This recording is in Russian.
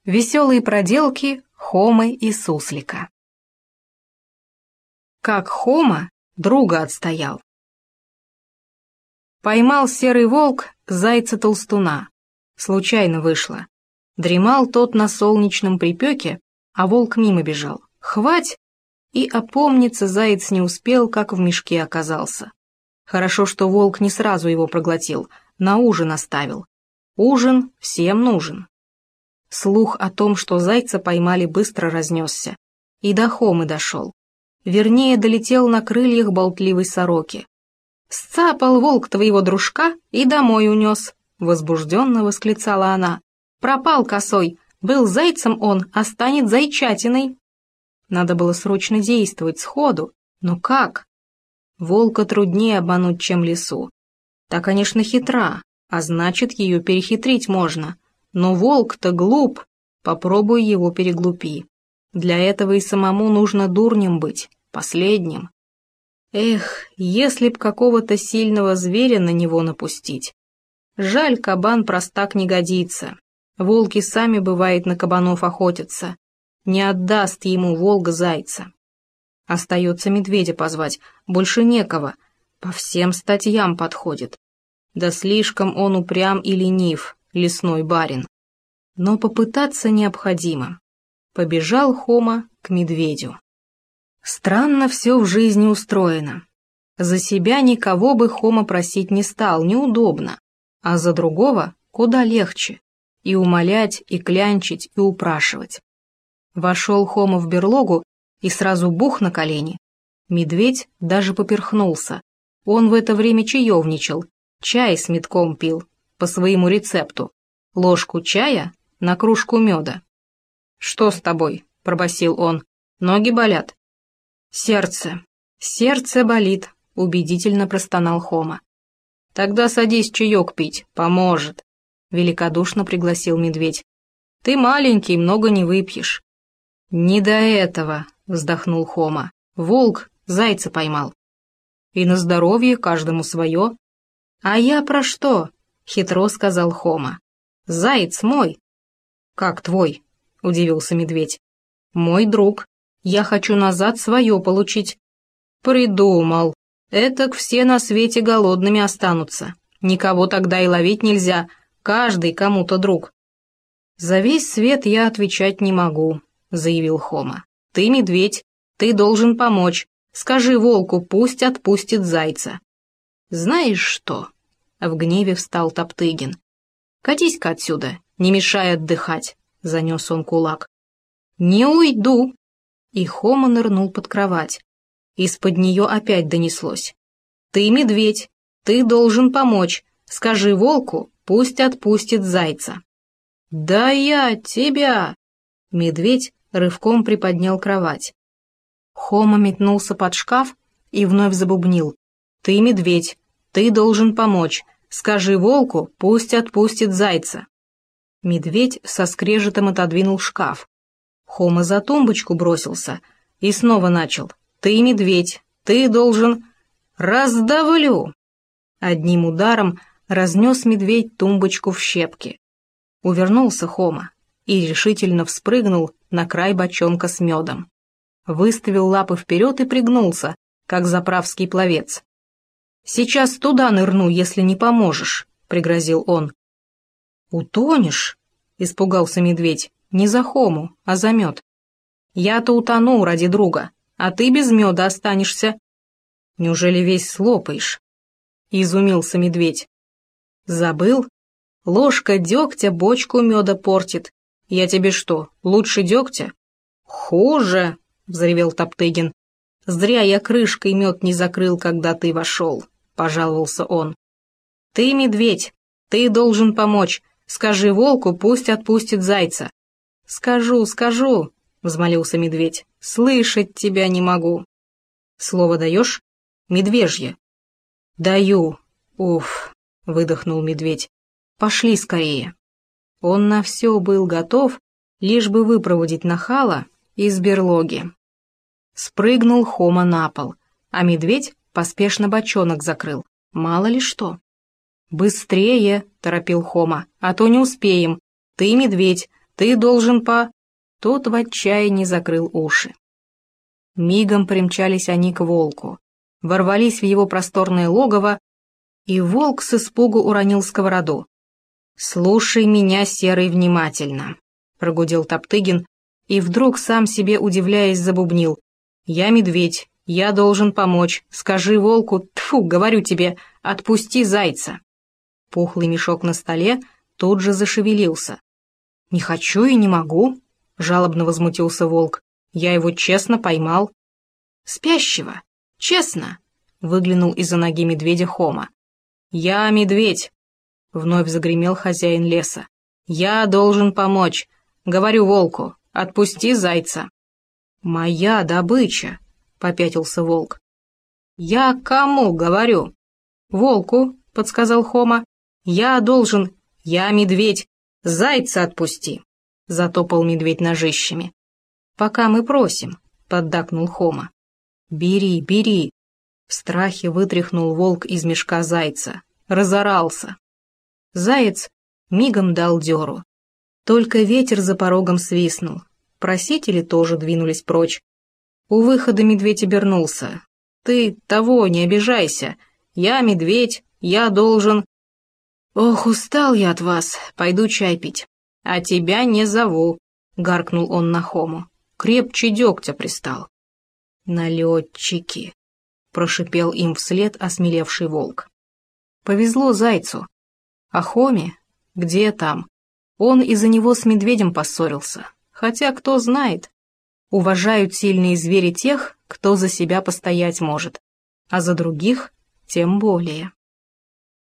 Веселые проделки Хомы и Суслика. Как Хома друга отстоял. Поймал серый волк зайца-толстуна. Случайно вышло. Дремал тот на солнечном припеке, а волк мимо бежал. Хвать! И опомниться заяц не успел, как в мешке оказался. Хорошо, что волк не сразу его проглотил, на ужин оставил. Ужин всем нужен. Слух о том, что зайца поймали, быстро разнесся. И до Хомы дошел. Вернее, долетел на крыльях болтливой сороки. «Сцапал волк твоего дружка и домой унес», — возбужденно восклицала она. «Пропал косой, был зайцем он, а станет зайчатиной». Надо было срочно действовать сходу, но как? Волка труднее обмануть, чем лису. Та, конечно, хитра, а значит, ее перехитрить можно. Но волк-то глуп, попробуй его переглупи. Для этого и самому нужно дурнем быть, последним. Эх, если б какого-то сильного зверя на него напустить. Жаль, кабан простак не годится. Волки сами, бывает, на кабанов охотятся. Не отдаст ему волк зайца. Остается медведя позвать, больше некого. По всем статьям подходит. Да слишком он упрям и ленив, лесной барин. Но попытаться необходимо. Побежал Хома к медведю. Странно все в жизни устроено. За себя никого бы Хома просить не стал, неудобно. А за другого куда легче. И умолять, и клянчить, и упрашивать. Вошел Хома в берлогу и сразу бух на колени. Медведь даже поперхнулся. Он в это время чаевничал, чай с медком пил, по своему рецепту. Ложку чая на кружку меда. «Что с тобой?» — пробасил он. «Ноги болят?» «Сердце болит», — убедительно простонал Хома. «Тогда садись чаек пить, поможет», — великодушно пригласил медведь. «Ты маленький, много не выпьешь». «Не до этого», — вздохнул Хома. «Волк зайца поймал». «И на здоровье каждому свое». «А я про что?» — хитро сказал Хома. «Заяц мой». «Как твой?» — удивился медведь. «Мой друг. Я хочу назад свое получить». «Придумал. Этак все на свете голодными останутся. Никого тогда и ловить нельзя, каждый кому-то друг». «За весь свет я отвечать не могу», — заявил Хома. «Ты медведь, ты должен помочь. Скажи волку, пусть отпустит зайца». «Знаешь что?» — в гневе встал Топтыгин. «Катись-ка отсюда, не мешай отдыхать», — занес он кулак. «Не уйду!» И Хома нырнул под кровать. Из-под нее опять донеслось. «Ты медведь, ты должен помочь. Скажи волку, пусть отпустит зайца». «Да я тебя!» Медведь рывком приподнял кровать. Хома метнулся под шкаф и вновь забубнил. «Ты медведь, ты должен помочь. Скажи волку, пусть отпустит зайца». Медведь со скрежетом отодвинул шкаф. Хома за тумбочку бросился и снова начал. «Ты медведь, ты должен...» «Раздавлю!» Одним ударом разнес медведь тумбочку в щепки. Увернулся Хома и решительно вспрыгнул на край бочонка с медом. Выставил лапы вперед и пригнулся, как заправский пловец. «Сейчас туда нырну, если не поможешь», — пригрозил он. «Утонешь?» — испугался медведь. «Не за Хому, а за мед». «Я-то утону ради друга, а ты без меда останешься». «Неужели весь слопаешь?» — изумился медведь. «Забыл? Ложка дегтя бочку меда портит. Я тебе что, лучше дегтя?» «Хуже!» — взревел Топтыгин. «Зря я крышкой мед не закрыл, когда ты вошел», — пожаловался он. «Ты медведь, ты должен помочь. Скажи волку, пусть отпустит зайца». «Скажу», — взмолился медведь. «Слышать тебя не могу». «Слово даешь?» «Медвежье». «Даю». «Уф», — выдохнул медведь. «Пошли скорее». Он на все был готов, лишь бы выпроводить нахала из берлоги. Спрыгнул Хома на пол, а медведь поспешно бочонок закрыл. Мало ли что. «Быстрее!» — торопил Хома, — «а то не успеем. Ты медведь, Ты должен Тот в отчаянии закрыл уши. Мигом примчались они к волку, ворвались в его просторное логово, и волк с испугу уронил сковороду. «Слушай меня, Серый, внимательно», — прогудел Топтыгин, и вдруг, сам себе удивляясь, забубнил. «Я медведь, я должен помочь. Скажи волку, тьфу, говорю тебе, отпусти зайца». Пухлый мешок на столе тут же зашевелился. «Не хочу и не могу», — жалобно возмутился волк. «Я его честно поймал». «Спящего? Честно?» — выглянул из-за ноги медведя Хома. «Я медведь», — вновь загремел хозяин леса. «Я должен помочь. Говорю волку, отпусти зайца». «Моя добыча», — попятился волк. «Я кому говорю?» «Волку», — подсказал Хома. «Я должен... Я медведь. Зайца отпусти», — затопал медведь ножищами. «Пока мы просим», — поддакнул Хома. «Бери, бери». В страхе вытряхнул волк из мешка зайца. Разорался. Заяц мигом дал дёру. Только ветер за порогом свистнул. Просители тоже двинулись прочь. У выхода медведь обернулся. «Ты того, не обижайся. Я медведь, я должен...» «Ох, устал я от вас, пойду чай пить. А тебя не зову», — гаркнул он на Хому. «Крепче дегтя пристал». «Налетчики», — прошипел им вслед осмелевший волк. Повезло зайцу. А Хоме? Где там? Он из-за него с медведем поссорился. Хотя, кто знает. Уважают сильные звери тех, кто за себя постоять может. А за других тем более.